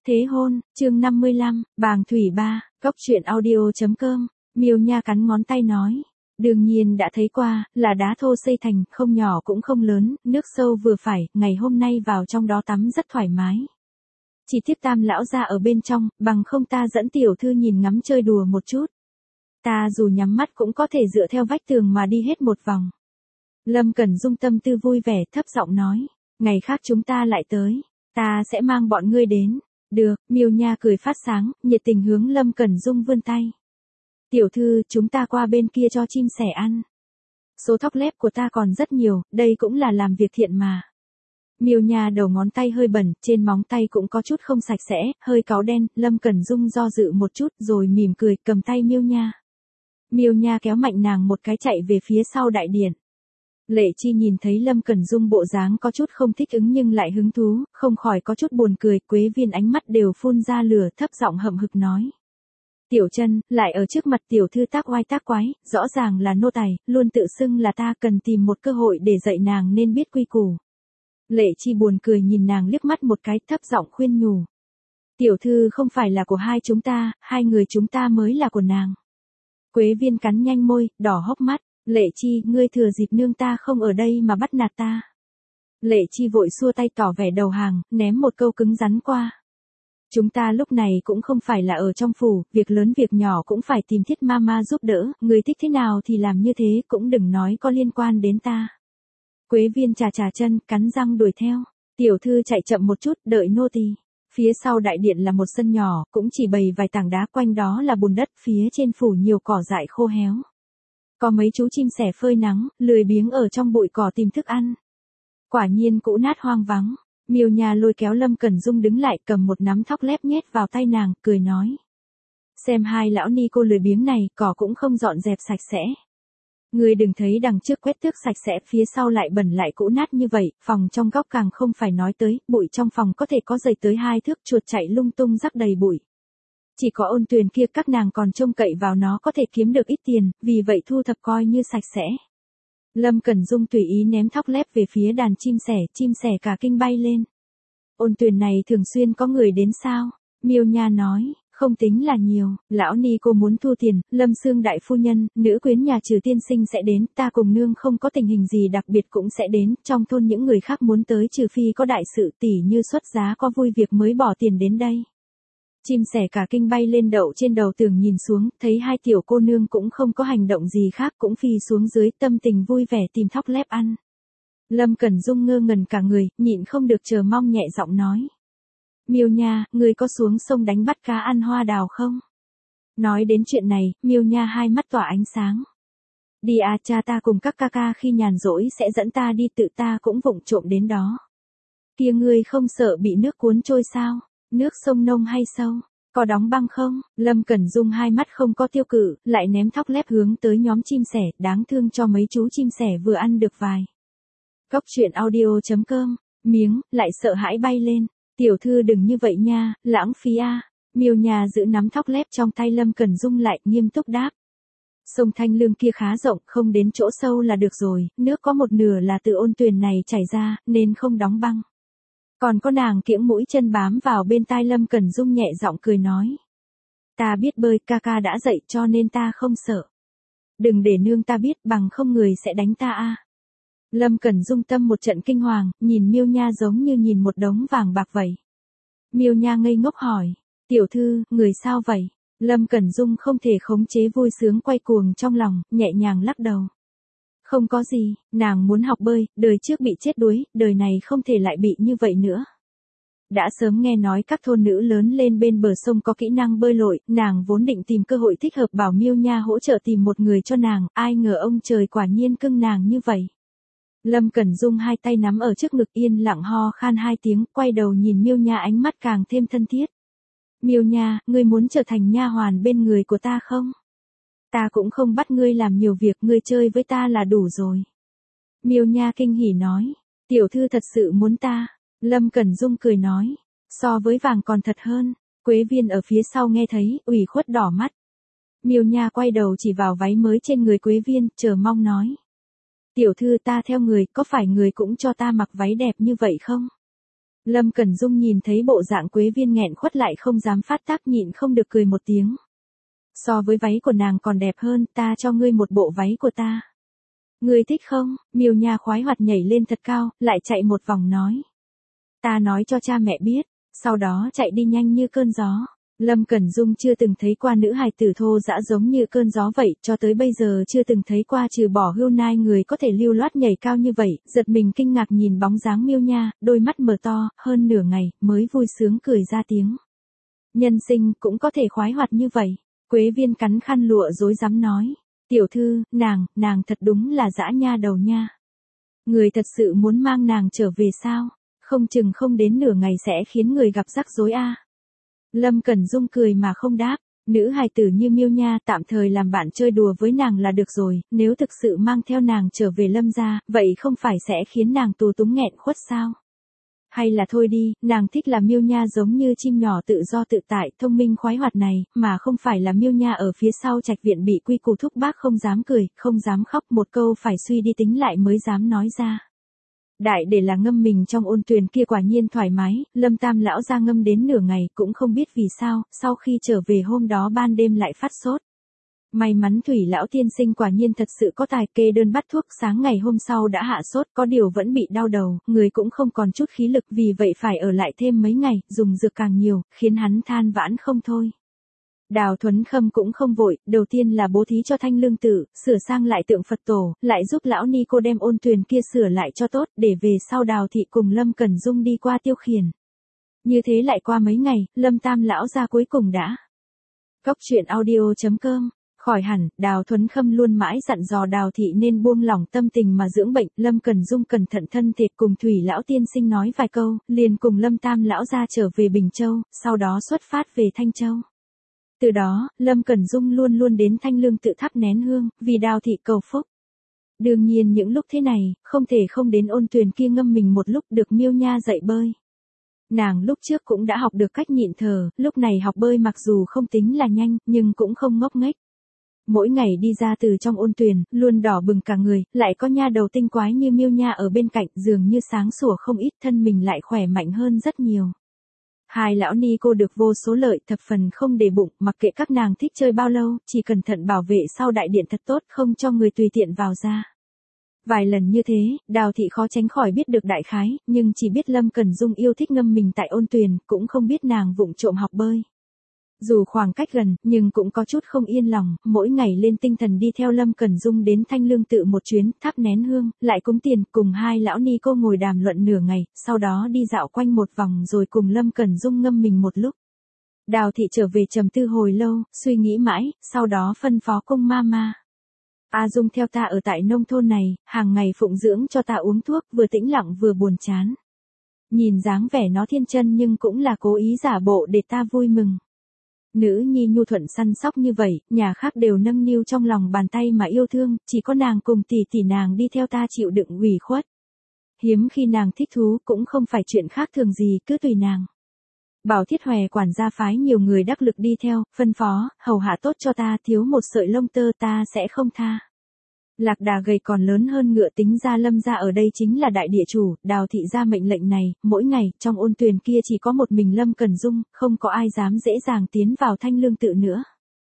Thế hôn, chương 55, Bàng Thủy Ba, Cốc truyện audio.com, Miêu Nha cắn ngón tay nói. Đương nhiên đã thấy qua, là đá thô xây thành, không nhỏ cũng không lớn, nước sâu vừa phải, ngày hôm nay vào trong đó tắm rất thoải mái. Chỉ tiếc Tam lão ra ở bên trong, bằng không ta dẫn tiểu thư nhìn ngắm chơi đùa một chút. Ta dù nhắm mắt cũng có thể dựa theo vách tường mà đi hết một vòng. Lâm Cẩn Dung tâm tư vui vẻ thấp giọng nói, ngày khác chúng ta lại tới, ta sẽ mang bọn ngươi đến. Được, Miêu Nha cười phát sáng, nhiệt tình hướng Lâm Cẩn Dung vươn tay. Tiểu thư, chúng ta qua bên kia cho chim sẻ ăn. Số thóc lép của ta còn rất nhiều, đây cũng là làm việc thiện mà. Miêu Nha đầu ngón tay hơi bẩn, trên móng tay cũng có chút không sạch sẽ, hơi cáu đen, Lâm Cẩn Dung do dự một chút rồi mỉm cười cầm tay Miêu Nha. Miêu Nha kéo mạnh nàng một cái chạy về phía sau đại điện. Lệ Chi nhìn thấy Lâm Cẩn Dung bộ dáng có chút không thích ứng nhưng lại hứng thú, không khỏi có chút buồn cười, Quế Viên ánh mắt đều phun ra lửa, thấp giọng hậm hực nói. Tiểu Chân, lại ở trước mặt tiểu thư tác oai tác quái, rõ ràng là nô tài, luôn tự xưng là ta, cần tìm một cơ hội để dạy nàng nên biết quy củ. Lệ Chi buồn cười nhìn nàng liếc mắt một cái, thấp giọng khuyên nhủ. Tiểu thư không phải là của hai chúng ta, hai người chúng ta mới là của nàng. Quế Viên cắn nhanh môi, đỏ hốc mắt. Lệ Chi, ngươi thừa dịp nương ta không ở đây mà bắt nạt ta. Lệ Chi vội xua tay tỏ vẻ đầu hàng, ném một câu cứng rắn qua. Chúng ta lúc này cũng không phải là ở trong phủ, việc lớn việc nhỏ cũng phải tìm Thiết Mama giúp đỡ, ngươi thích thế nào thì làm như thế, cũng đừng nói có liên quan đến ta. Quế Viên chà chà chân, cắn răng đuổi theo. Tiểu thư chạy chậm một chút, đợi nô tỳ. Phía sau đại điện là một sân nhỏ, cũng chỉ bày vài tảng đá, quanh đó là bùn đất, phía trên phủ nhiều cỏ dại khô héo. Có mấy chú chim sẻ phơi nắng, lười biếng ở trong bụi cỏ tìm thức ăn. Quả nhiên cũ nát hoang vắng. Miêu Nha lôi kéo Lâm Cẩn Dung đứng lại, cầm một nắm thóc lép nhét vào tay nàng, cười nói. Xem hai lão ni cô lười biếng này, cỏ cũng không dọn dẹp sạch sẽ. Ngươi đừng thấy đằng trước quét tước sạch sẽ, phía sau lại bẩn lại cũ nát như vậy, phòng trong góc càng không phải nói tới, bụi trong phòng có thể có dày tới 2 thước, chuột chạy lung tung rắc đầy bụi. Chỉ có Ôn Tuyền kia các nàng còn trông cậy vào nó có thể kiếm được ít tiền, vì vậy thu thập coi như sạch sẽ. Lâm Cẩn Dung tùy ý ném thóc lép về phía đàn chim sẻ cả kinh bay lên. Ôn Tuyền này thường xuyên có người đến sao? Miêu Nha nói, không tính là nhiều, lão ni cô muốn thu tiền, Lâm Xương đại phu nhân, nữ quyến nhà Trừ tiên sinh sẽ đến, ta cùng nương không có tình hình gì đặc biệt cũng sẽ đến, trong thôn những người khác muốn tới trừ phi có đại sự, tỉ như xuất giá có vui việc mới bỏ tiền đến đây. Chim sẻ cả kinh bay lên đậu trên đầu tường nhìn xuống, thấy hai tiểu cô nương cũng không có hành động gì khác, cũng phi xuống dưới, tâm tình vui vẻ tìm thóc lép ăn. Lâm Cẩn Dung ngơ ngẩn cả người, nhịn không được chờ mong nhẹ giọng nói. Miêu Nha, ngươi có xuống sông đánh bắt cá ăn hoa đào không? Nói đến chuyện này, Miêu Nha hai mắt tỏa ánh sáng. Đi à, cha ta cùng các ca ca khi nhàn rỗi sẽ dẫn ta đi, tự ta cũng vụng trộm đến đó. Kia ngươi không sợ bị nước cuốn trôi sao? Nước sông nông hay sâu? Có đóng băng không? Lâm Cẩn Dung hai mắt không có tiêu cự, lại ném thóc lép hướng tới nhóm chim sẻ, đáng thương cho mấy chú chim sẻ vừa ăn được vài. Cốc truyện audio.com, miếng, lại sợ hãi bay lên. Tiểu thư đừng như vậy nha, lãng phí a. Miêu Nha giữ nắm thóc lép trong tay Lâm Cẩn Dung lại, nghiêm túc đáp. Sông Thanh Lương kia khá rộng, không đến chỗ sâu là được rồi, nước có một nửa là từ Ôn Tuyền này chảy ra, nên không đóng băng. Còn có nàng kiễng mũi chân bám vào bên tai Lâm Cẩn Dung nhẹ giọng cười nói. Ta biết bơi, ca ca đã dạy cho nên ta không sợ. Đừng để nương ta biết, bằng không người sẽ đánh ta a. Lâm Cẩn Dung tâm một trận kinh hoàng, nhìn Miêu Nha giống như nhìn một đống vàng bạc vậy. Miêu Nha ngây ngốc hỏi, tiểu thư, người sao vậy? Lâm Cẩn Dung không thể khống chế vui sướng quay cuồng trong lòng, nhẹ nhàng lắc đầu. Không có gì, nàng muốn học bơi, đời trước bị chết đuối, đời này không thể lại bị như vậy nữa. Đã sớm nghe nói các thôn nữ lớn lên bên bờ sông có kỹ năng bơi lội, nàng vốn định tìm cơ hội thích hợp bảo Miêu Nha hỗ trợ tìm một người cho nàng, ai ngờ ông trời quả nhiên cưng nàng như vậy. Lâm Cẩn Dung hai tay nắm ở trước ngực yên lặng ho khan 2 tiếng, quay đầu nhìn Miêu Nha ánh mắt càng thêm thân thiết. Miêu Nha, ngươi muốn trở thành nha hoàn bên người của ta không? Ta cũng không bắt ngươi làm nhiều việc, ngươi chơi với ta là đủ rồi. Miêu Nha kinh hỉ nói, tiểu thư thật sự muốn ta. Lâm Cẩn Dung cười nói, so với vàng còn thật hơn. Quế Viên ở phía sau nghe thấy, ủy khuất đỏ mắt. Miêu Nha quay đầu chỉ vào váy mới trên người Quế Viên, chờ mong nói. Tiểu thư ta theo người, có phải người cũng cho ta mặc váy đẹp như vậy không? Lâm Cẩn Dung nhìn thấy bộ dạng Quế Viên nghẹn khuất lại không dám phát tác, nhịn không được cười một tiếng. So với váy của nàng còn đẹp hơn, ta cho ngươi một bộ váy của ta. Ngươi thích không? Miêu Nha khoái hoạt nhảy lên thật cao, lại chạy một vòng nói. Ta nói cho cha mẹ biết, sau đó chạy đi nhanh như cơn gió. Lâm Cẩn Dung chưa từng thấy qua nữ hài tử thô dã giống như cơn gió vậy, cho tới bây giờ chưa từng thấy qua trừ bỏ Hưu Nai người có thể lưu loát nhảy cao như vậy, giật mình kinh ngạc nhìn bóng dáng Miêu Nha, đôi mắt mở to, hơn nửa ngày, mới vui sướng cười ra tiếng. Nhân sinh cũng có thể khoái hoạt như vậy. Quế Viên cắn khăn lụa rối rắm nói. Tiểu thư, nàng thật đúng là dã nha đầu nha. Người thật sự muốn mang nàng trở về sao? Không chừng không đến nửa ngày sẽ khiến người gặp rắc rối a. Lâm Cẩn Dung cười mà không đáp, nữ hài tử như Miêu Nha tạm thời làm bạn chơi đùa với nàng là được rồi, nếu thực sự mang theo nàng trở về Lâm gia, vậy không phải sẽ khiến nàng tù túng nghẹn khuất sao? Hay là thôi đi, nàng thích là Miêu Nha giống như chim nhỏ tự do tự tại, thông minh khoái hoạt này, mà không phải là Miêu Nha ở phía sau trạch viện bị quy củ thúc bác không dám cười, không dám khóc, một câu phải suy đi tính lại mới dám nói ra. Đại để là ngâm mình trong ôn tuyền kia quả nhiên thoải mái, Lâm Tam lão ra ngâm đến nửa ngày cũng không biết vì sao, sau khi trở về hôm đó ban đêm lại phát sốt. May mắn Thủy lão tiên sinh quả nhiên thật sự có tài, kê đơn bắt thuốc, sáng ngày hôm sau đã hạ sốt, có điều vẫn bị đau đầu, người cũng không còn chút khí lực, vì vậy phải ở lại thêm mấy ngày, dùng dược càng nhiều, khiến hắn than vãn không thôi. Đào Thuấn Khâm cũng không vội, đầu tiên là bố thí cho Thanh Lương Tự, sửa sang lại tượng Phật tổ, lại giúp lão ni cô đem ôn tuyền kia sửa lại cho tốt, để về sau Đào thị cùng Lâm Cẩn Dung đi qua tiêu khiển. Như thế lại qua mấy ngày, Lâm Tam lão ra cuối cùng đã. Cốc truyện audio.com. Khỏi hẳn, Đào Thuấn Khâm luôn mãi dặn dò Đào thị nên buông lỏng tâm tình mà dưỡng bệnh, Lâm Cẩn Dung cẩn thận thân thiệt cùng Thủy lão tiên sinh nói vài câu, liền cùng Lâm Tam lão ra trở về Bình Châu, sau đó xuất phát về Thanh Châu. Từ đó, Lâm Cẩn Dung luôn luôn đến Thanh Lương Tự thắp nén hương, vì Đào thị cầu phúc. Đương nhiên những lúc thế này, không thể không đến ôn tuyền kia ngâm mình một lúc, được Miêu Nha dạy bơi. Nàng lúc trước cũng đã học được cách nhịn thở, lúc này học bơi mặc dù không tính là nhanh, nhưng cũng không ngốc nghếch. Mỗi ngày đi ra từ trong ôn tuyền, luôn đỏ bừng cả người, lại có nha đầu tinh quái như Miêu Nha ở bên cạnh, dường như sáng sủa không ít, thân mình lại khỏe mạnh hơn rất nhiều. Hai lão ni cô được vô số lợi, thập phần không để bụng, mặc kệ các nàng thích chơi bao lâu, chỉ cẩn thận bảo vệ sau đại điện thật tốt, không cho người tùy tiện vào ra. Vài lần như thế, Đào thị khó tránh khỏi biết được đại khái, nhưng chỉ biết Lâm Cẩn Dung yêu thích ngâm mình tại ôn tuyền, cũng không biết nàng vụng trộm học bơi. Dù khoảng cách gần, nhưng cũng có chút không yên lòng, mỗi ngày lên tinh thần đi theo Lâm Cẩn Dung đến Thanh Lương Tự một chuyến, thắp nén hương, lại cúng tiền, cùng hai lão ni cô ngồi đàm luận nửa ngày, sau đó đi dạo quanh một vòng rồi cùng Lâm Cẩn Dung ngâm mình một lúc. Đào thị trở về trầm tư hồi lâu, suy nghĩ mãi, sau đó phân phó cung ma. A Dung theo ta ở tại nông thôn này, hàng ngày phụng dưỡng cho ta uống thuốc, vừa tĩnh lặng vừa buồn chán. Nhìn dáng vẻ nó thiên chân nhưng cũng là cố ý giả bộ để ta vui mừng. Nữ nhi nhu thuận săn sóc như vậy, nhà khác đều nâng niu trong lòng bàn tay mà yêu thương, chỉ có nàng cùng tỷ nàng đi theo ta chịu đựng ủy khuất. Hiếm khi nàng thích thú cũng không phải chuyện khác thường gì, cứ tùy nàng. Bảo Thiết Hòe quản gia phái nhiều người đắc lực đi theo, phân phó, hầu hạ tốt cho ta, thiếu một sợi lông tơ ta sẽ không tha. Lạc Đà gầy còn lớn hơn ngựa, tính ra Lâm gia ở đây chính là đại địa chủ, Đào thị ra mệnh lệnh này, mỗi ngày, trong ôn tuyền kia chỉ có một mình Lâm Cẩn Dung, không có ai dám dễ dàng tiến vào Thanh Lương Tự nữa.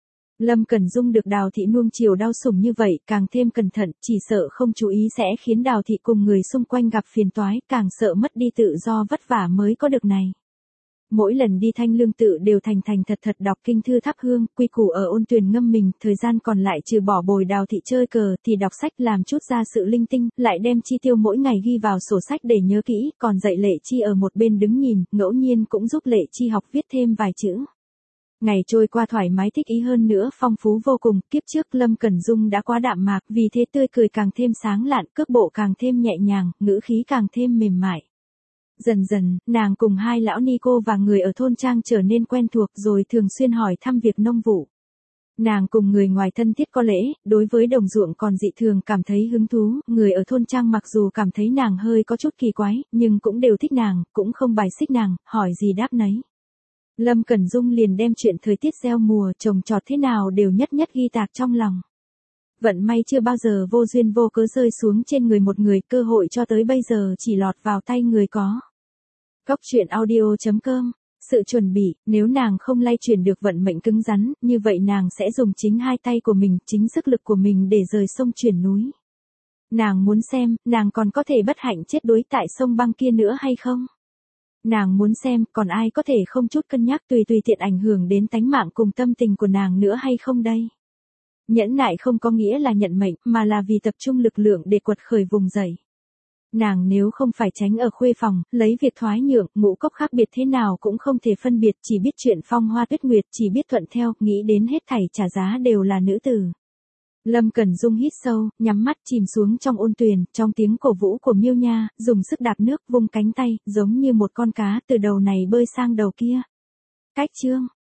Lâm Cẩn Dung được Đào thị nuông chiều đau sủng như vậy, càng thêm cẩn thận, chỉ sợ không chú ý sẽ khiến Đào thị cùng người xung quanh gặp phiền toái, càng sợ mất đi tự do vất vả mới có được này. Mỗi lần đi Thanh Lương Tự đều thành thật đọc kinh thư thắp hương, quy củ ở ôn tuyền ngâm mình, thời gian còn lại trừ bỏ bồi Đào thị chơi cờ thì đọc sách làm chút ra sự linh tinh, lại đem chi tiêu mỗi ngày ghi vào sổ sách để nhớ kỹ, còn dạy Lệ Chi ở một bên đứng nhìn, ngẫu nhiên cũng giúp Lệ Chi học viết thêm vài chữ. Ngày trôi qua thoải mái thích ý hơn nữa, phong phú vô cùng, kiếp trước Lâm Cẩn Dung đã quá đạm mạc, vì thế tươi cười càng thêm sáng lạn, cước bộ càng thêm nhẹ nhàng, ngữ khí càng thêm mềm mại. Dần dần, nàng cùng hai lão ni cô và người ở thôn trang trở nên quen thuộc rồi thường xuyên hỏi thăm việc nông vụ. Nàng cùng người ngoài thân thiết có lễ, đối với đồng ruộng còn dị thường cảm thấy hứng thú, người ở thôn trang mặc dù cảm thấy nàng hơi có chút kỳ quái, nhưng cũng đều thích nàng, cũng không bài xích nàng, hỏi gì đáp nấy. Lâm Cẩn Dung liền đem chuyện thời tiết gieo mùa, trồng trọt thế nào đều nhất ghi tạc trong lòng. Vận may chưa bao giờ vô duyên vô cớ rơi xuống trên người một người, cơ hội cho tới bây giờ chỉ lọt vào tay người có Cốc truyện audio.com. Sự chuẩn bị, nếu nàng không lay chuyển được vận mệnh cứng rắn, như vậy nàng sẽ dùng chính hai tay của mình, chính sức lực của mình để rời sông chuyển núi. Nàng muốn xem, nàng còn có thể bất hạnh chết đuối tại sông băng kia nữa hay không? Nàng muốn xem, còn ai có thể không chút cân nhắc tùy tiện ảnh hưởng đến tánh mạng cùng tâm tình của nàng nữa hay không đây? Nhẫn nại không có nghĩa là nhận mệnh, mà là vì tập trung lực lượng để quật khởi vùng dậy. Nàng nếu không phải tránh ở khuê phòng, lấy việc thoái nhượng, ngũ cốc khác biệt thế nào cũng không thể phân biệt, chỉ biết chuyện phong hoa tuyết nguyệt, chỉ biết thuận theo, nghĩ đến hết thảy trả giá đều là nữ tử. Lâm Cẩn Dung hít sâu, nhắm mắt chìm xuống trong ôn tuyền, trong tiếng cổ vũ của Miêu Nha, dùng sức đạp nước, vung cánh tay, giống như một con cá từ đầu này bơi sang đầu kia. Cách chương